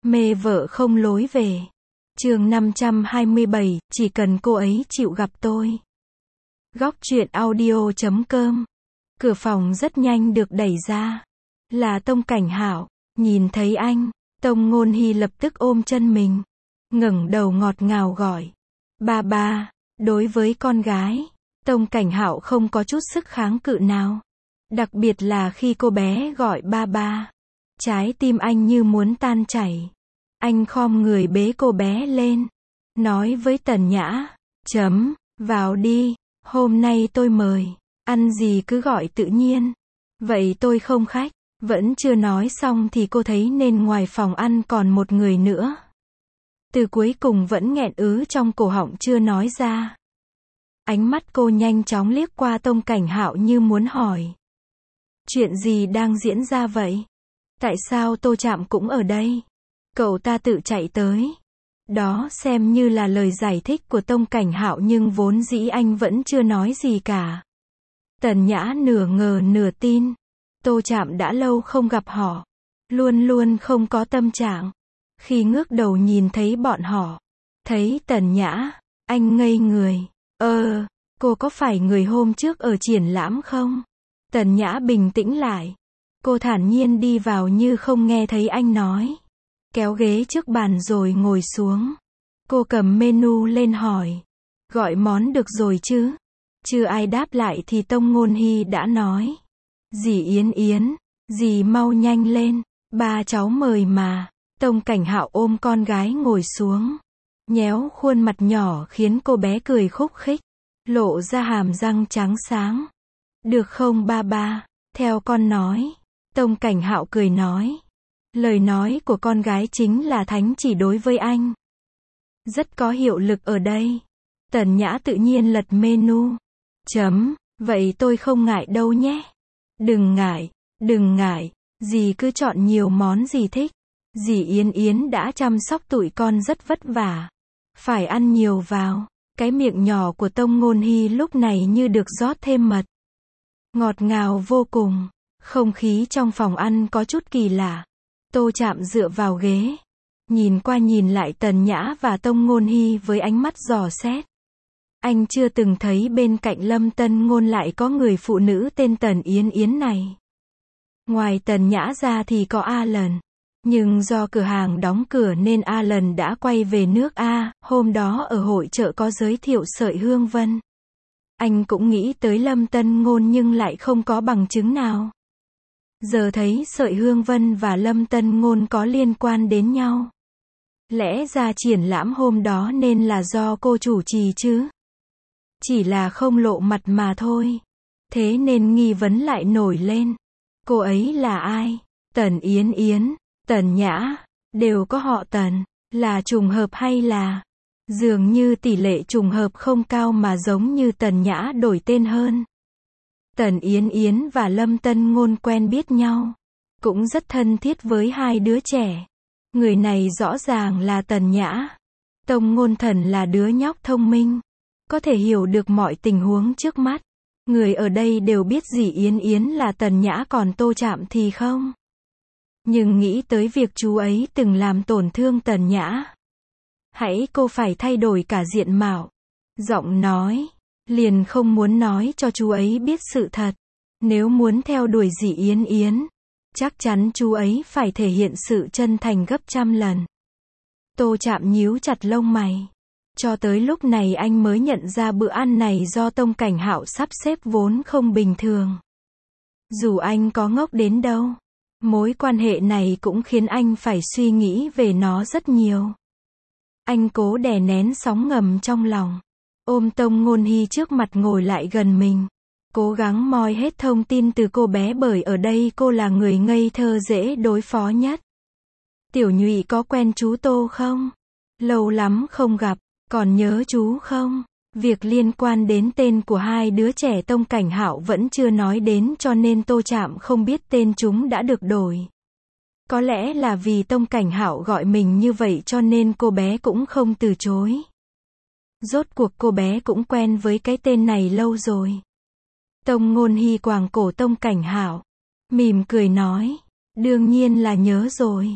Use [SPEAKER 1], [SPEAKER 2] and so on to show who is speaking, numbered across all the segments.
[SPEAKER 1] Mê vợ không lối về. Chương 527, chỉ cần cô ấy chịu gặp tôi. Góc truyện audio.com. Cửa phòng rất nhanh được đẩy ra. Là Tông Cảnh Hạo. Nhìn thấy anh, Tông Ngôn Hy lập tức ôm chân mình, ngẩng đầu ngọt ngào gọi. Ba ba. Đối với con gái, Tông Cảnh Hạo không có chút sức kháng cự nào. Đặc biệt là khi cô bé gọi ba ba. Trái tim anh như muốn tan chảy. Anh khom người bế cô bé lên, nói với Tần Nhã, vào đi, hôm nay tôi mời, ăn gì cứ gọi tự nhiên. Vậy tôi không khách. Vẫn chưa nói xong thì cô thấy nên ngoài phòng ăn còn một người nữa. Từ cuối cùng vẫn nghẹn ứ trong cổ họng chưa nói ra. Ánh mắt cô nhanh chóng liếc qua Tông Cảnh Hạo như muốn hỏi. Chuyện gì đang diễn ra vậy? Tại sao Tô Trạm cũng ở đây? Cậu ta tự chạy tới. Đó xem như là lời giải thích của Tông Cảnh Hạo nhưng vốn dĩ anh vẫn chưa nói gì cả. Tần Nhã nửa ngờ nửa tin. Tô Trạm đã lâu không gặp họ. Luôn luôn không có tâm trạng. Khi ngước đầu nhìn thấy bọn họ. Thấy Tần Nhã. Anh ngây người. Cô có phải người hôm trước ở triển lãm không? Tần Nhã bình tĩnh lại. Cô thản nhiên đi vào như không nghe thấy anh nói. Kéo ghế trước bàn rồi ngồi xuống. Cô cầm menu lên hỏi. Gọi món được rồi chứ? Chưa ai đáp lại thì Tông Ngôn Hy đã nói. Dì Yến Yến, dì mau nhanh lên, ba cháu mời mà. Tông Cảnh Hạo ôm con gái ngồi xuống. Nhéo khuôn mặt nhỏ khiến cô bé cười khúc khích. Lộ ra hàm răng trắng sáng. Được không ba ba, theo con nói. Tông Cảnh Hạo cười nói. Lời nói của con gái chính là thánh chỉ đối với anh. Rất có hiệu lực ở đây. Tần Nhã tự nhiên lật menu. Vậy tôi không ngại đâu nhé. Đừng ngại, dì cứ chọn nhiều món dì thích. Dì Yến Yến đã chăm sóc tụi con rất vất vả. Phải ăn nhiều vào. Cái miệng nhỏ của Tông Ngôn Hy lúc này như được rót thêm mật. Ngọt ngào vô cùng. Không khí trong phòng ăn có chút kỳ lạ. Tô Trạm dựa vào ghế. Nhìn qua nhìn lại Tần Nhã và Tông Ngôn Hy với ánh mắt dò xét. Anh chưa từng thấy bên cạnh Lâm Tân Ngôn lại có người phụ nữ tên Tần Yến Yến này. Ngoài Tần Nhã ra thì có Alan. Nhưng do cửa hàng đóng cửa nên Alan đã quay về nước A. Hôm đó ở hội chợ có giới thiệu Sợi Hương Vân. Anh cũng nghĩ tới Lâm Tân Ngôn nhưng lại không có bằng chứng nào. Giờ thấy Sợi Hương Vân và Lâm Tân Ngôn có liên quan đến nhau. Lẽ ra triển lãm hôm đó nên là do cô chủ trì chứ. Chỉ là không lộ mặt mà thôi. Thế nên nghi vấn lại nổi lên. Cô ấy là ai? Tần Yến Yến, Tần Nhã, đều có họ Tần. Là trùng hợp hay là? Dường như tỷ lệ trùng hợp không cao mà giống như Tần Nhã đổi tên hơn. Tần Yến Yến và Lâm Tân Ngôn quen biết nhau. Cũng rất thân thiết với hai đứa trẻ. Người này rõ ràng là Tần Nhã. Tông Ngôn Thần là đứa nhóc thông minh. Có thể hiểu được mọi tình huống trước mắt. Người ở đây đều biết dì Yến Yến là Tần Nhã còn Tô Trạm thì không. Nhưng nghĩ tới việc chú ấy từng làm tổn thương Tần Nhã. Hãy cô phải thay đổi cả diện mạo. Giọng nói. Liền không muốn nói cho chú ấy biết sự thật. Nếu muốn theo đuổi dì Yến Yến. Chắc chắn chú ấy phải thể hiện sự chân thành gấp trăm lần. Tô Trạm nhíu chặt lông mày. Cho tới lúc này anh mới nhận ra bữa ăn này do Tông Cảnh Hạo sắp xếp vốn không bình thường. Dù anh có ngốc đến đâu, mối quan hệ này cũng khiến anh phải suy nghĩ về nó rất nhiều. Anh cố đè nén sóng ngầm trong lòng. Ôm Tông Ngôn Hy trước mặt ngồi lại gần mình. Cố gắng moi hết thông tin từ cô bé bởi ở đây cô là người ngây thơ dễ đối phó nhất. Tiểu Nhụy có quen chú Tô không? Lâu lắm không gặp. Còn nhớ chú không? Việc liên quan đến tên của hai đứa trẻ Tông Cảnh Hạo vẫn chưa nói đến cho nên Tô Trạm không biết tên chúng đã được đổi. Có lẽ là vì Tông Cảnh Hạo gọi mình như vậy cho nên cô bé cũng không từ chối. Rốt cuộc cô bé cũng quen với cái tên này lâu rồi. Tông Ngôn Hy quàng cổ Tông Cảnh Hạo. Mỉm cười nói. Đương nhiên là nhớ rồi.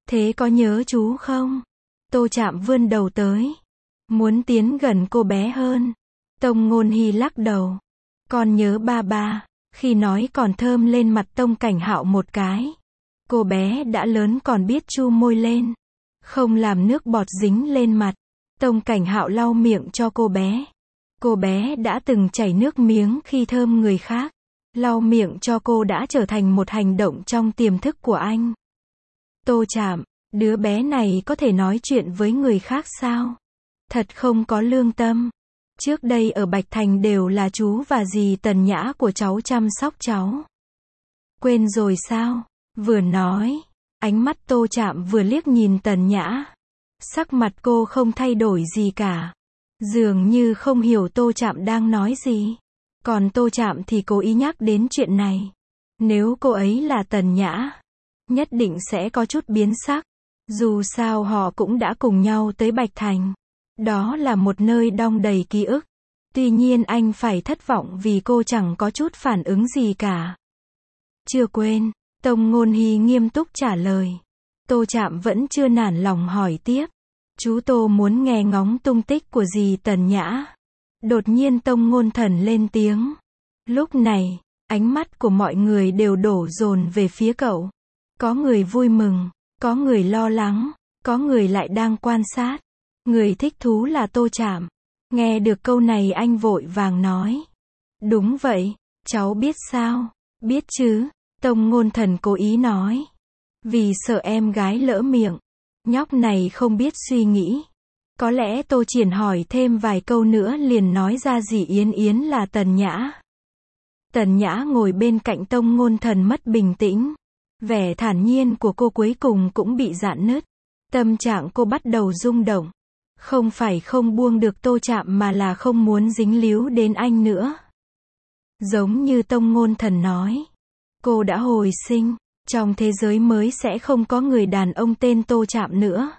[SPEAKER 1] Thế có nhớ chú không? Tô Trạm vươn đầu tới, muốn tiến gần cô bé hơn. Tông Ngôn Hy lắc đầu. Con nhớ ba ba. Khi nói còn thơm lên mặt Tông Cảnh Hạo một cái. Cô bé đã lớn còn biết chu môi lên, không làm nước bọt dính lên mặt. Tông Cảnh Hạo lau miệng cho cô bé. Cô bé đã từng chảy nước miếng khi thơm người khác. Lau miệng cho cô đã trở thành một hành động trong tiềm thức của anh. Tô Trạm, đứa bé này có thể nói chuyện với người khác sao? Thật không có lương tâm. Trước đây ở Bạch Thành đều là chú và dì Tần Nhã của cháu chăm sóc cháu. Quên rồi sao? Vừa nói, ánh mắt Tô Trạm vừa liếc nhìn Tần Nhã. Sắc mặt cô không thay đổi gì cả. Dường như không hiểu Tô Trạm đang nói gì. Còn Tô Trạm thì cố ý nhắc đến chuyện này. Nếu cô ấy là Tần Nhã, nhất định sẽ có chút biến sắc. Dù sao họ cũng đã cùng nhau tới Bạch Thành. Đó là một nơi đong đầy ký ức. Tuy nhiên anh phải thất vọng vì cô chẳng có chút phản ứng gì cả. Chưa quên, Tông Ngôn Hy nghiêm túc trả lời. Tô Trạm vẫn chưa nản lòng hỏi tiếp. Chú Tô muốn nghe ngóng tung tích của dì Tần Nhã. Đột nhiên Tông Ngôn Thần lên tiếng. Lúc này, ánh mắt của mọi người đều đổ dồn về phía cậu. Có người vui mừng, có người lo lắng, có người lại đang quan sát. Người thích thú là Tô Trạm. Nghe được câu này anh vội vàng nói. Đúng vậy, cháu biết sao? Biết chứ, Tông Ngôn Thần cố ý nói. Vì sợ em gái lỡ miệng. Nhóc này không biết suy nghĩ. Có lẽ Tô Triển hỏi thêm vài câu nữa liền nói ra dì Yến Yến là Tần Nhã. Tần Nhã ngồi bên cạnh Tông Ngôn Thần mất bình tĩnh. Vẻ thản nhiên của cô cuối cùng cũng bị rạn nứt. Tâm trạng cô bắt đầu rung động. Không phải không buông được Tô Trạm mà là không muốn dính líu đến anh nữa. Giống như Tông Ngôn Thần nói. Cô đã hồi sinh. Trong thế giới mới sẽ không có người đàn ông tên Tô Trạm nữa.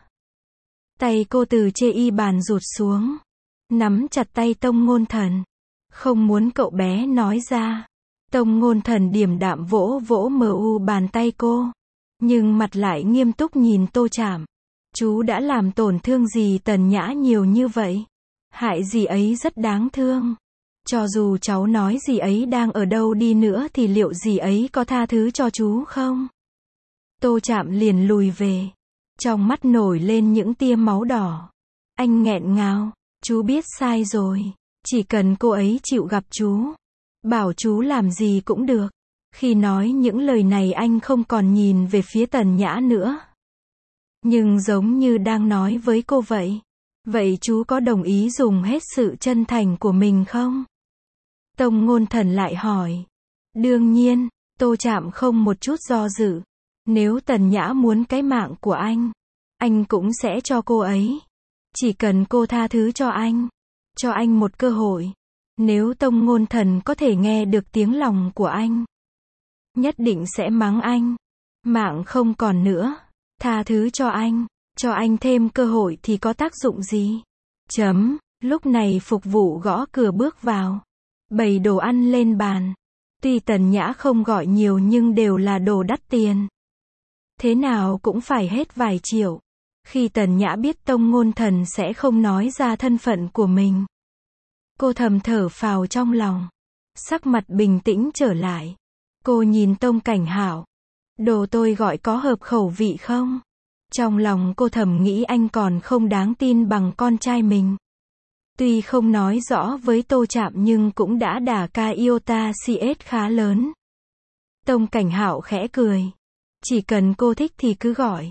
[SPEAKER 1] Tay cô từ chê y bàn rụt xuống. Nắm chặt tay Tông Ngôn Thần. Không muốn cậu bé nói ra. Tông Ngôn Thần điềm đạm vỗ vỗ bàn tay cô. Nhưng mặt lại nghiêm túc nhìn Tô Trạm. Chú đã làm tổn thương dì Tần Nhã nhiều như vậy. Hại dì ấy rất đáng thương. Cho dù cháu nói dì ấy đang ở đâu đi nữa thì liệu dì ấy có tha thứ cho chú không? Tô Trạm liền lùi về. Trong mắt nổi lên những tia máu đỏ. Anh nghẹn ngào. Chú biết sai rồi. Chỉ cần cô ấy chịu gặp chú. Bảo chú làm gì cũng được. Khi nói những lời này anh không còn nhìn về phía Tần Nhã nữa. Nhưng giống như đang nói với cô vậy. Vậy chú có đồng ý dùng hết sự chân thành của mình không? Tông Ngôn Thần lại hỏi. Đương nhiên, Tô Trạm không một chút do dự. Nếu Tần Nhã muốn cái mạng của anh cũng sẽ cho cô ấy. Chỉ cần cô tha thứ cho anh một cơ hội. Nếu Tông Ngôn Thần có thể nghe được tiếng lòng của anh, nhất định sẽ mắng anh. Mạng không còn nữa. Tha thứ cho anh thêm cơ hội thì có tác dụng gì? Lúc này phục vụ gõ cửa bước vào. Bày đồ ăn lên bàn. Tuy Tần Nhã không gọi nhiều nhưng đều là đồ đắt tiền. Thế nào cũng phải hết vài triệu. Khi Tần Nhã biết Tông Ngôn Thần sẽ không nói ra thân phận của mình, cô thầm thở phào trong lòng. Sắc mặt bình tĩnh trở lại. Cô nhìn Tông Cảnh Hạo. Đồ tôi gọi có hợp khẩu vị không? Trong lòng cô thầm nghĩ anh còn không đáng tin bằng con trai mình. Tuy không nói rõ với Tô Trạm nhưng cũng đã đả ca iota CS khá lớn. Tông Cảnh Hạo khẽ cười. Chỉ cần cô thích thì cứ gọi.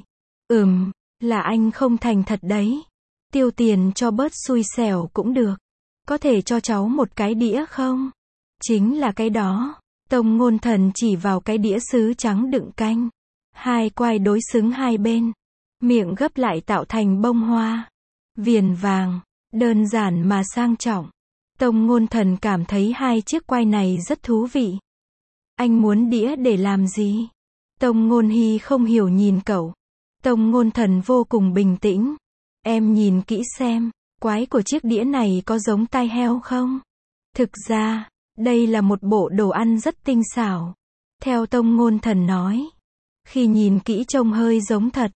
[SPEAKER 1] Là anh không thành thật đấy. Tiêu tiền cho bớt xui xẻo cũng được. Có thể cho cháu một cái đĩa không? Chính là cái đó. Tông Ngôn Thần chỉ vào cái đĩa sứ trắng đựng canh. Hai quai đối xứng hai bên. Miệng gấp lại tạo thành bông hoa. Viền vàng. Đơn giản mà sang trọng. Tông Ngôn Thần cảm thấy hai chiếc quai này rất thú vị. Anh muốn đĩa để làm gì? Tông Ngôn Hy không hiểu nhìn cậu. Tông Ngôn Thần vô cùng bình tĩnh. Em nhìn kỹ xem, quái của chiếc đĩa này có giống tai heo không? Thực ra, đây là một bộ đồ ăn rất tinh xảo. Theo Tông Ngôn Thần nói. Khi nhìn kỹ trông hơi giống thật.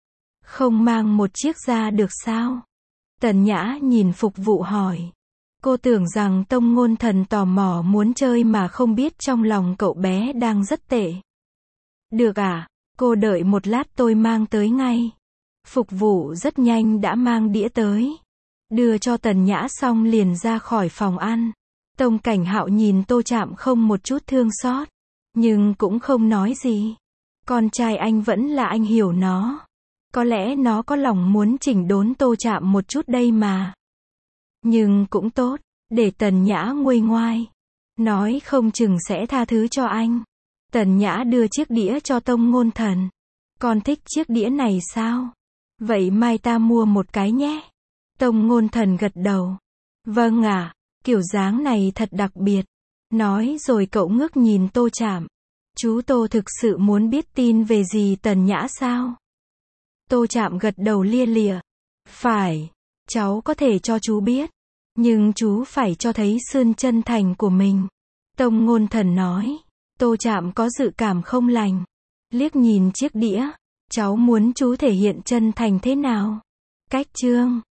[SPEAKER 1] Không mang một chiếc ra được sao? Tần Nhã nhìn phục vụ hỏi. Cô tưởng rằng Tông Ngôn Thần tò mò muốn chơi mà không biết trong lòng cậu bé đang rất tệ. Được à, cô đợi một lát tôi mang tới ngay. Phục vụ rất nhanh đã mang đĩa tới. Đưa cho Tần Nhã xong liền ra khỏi phòng ăn. Tông Cảnh Hạo nhìn Tô Trạm không một chút thương xót, nhưng cũng không nói gì. Con trai anh vẫn là anh hiểu nó. Có lẽ nó có lòng muốn chỉnh đốn Tô Trạm một chút đây mà. Nhưng cũng tốt, để Tần Nhã nguôi ngoai. Nói không chừng sẽ tha thứ cho anh. Tần Nhã đưa chiếc đĩa cho Tông Ngôn Thần. Con thích chiếc đĩa này sao? Vậy mai ta mua một cái nhé. Tông Ngôn Thần gật đầu. Vâng ạ, kiểu dáng này thật đặc biệt. Nói rồi cậu ngước nhìn Tô Trạm. Chú Tô thực sự muốn biết tin về dì Tần Nhã sao? Tô Trạm gật đầu lia lịa. Phải, cháu có thể cho chú biết. Nhưng chú phải cho thấy sự chân thành của mình. Tông Ngôn Thần nói. Tô Trạm có dự cảm không lành. Liếc nhìn chiếc đĩa. Cháu muốn chú thể hiện chân thành thế nào? Cách chương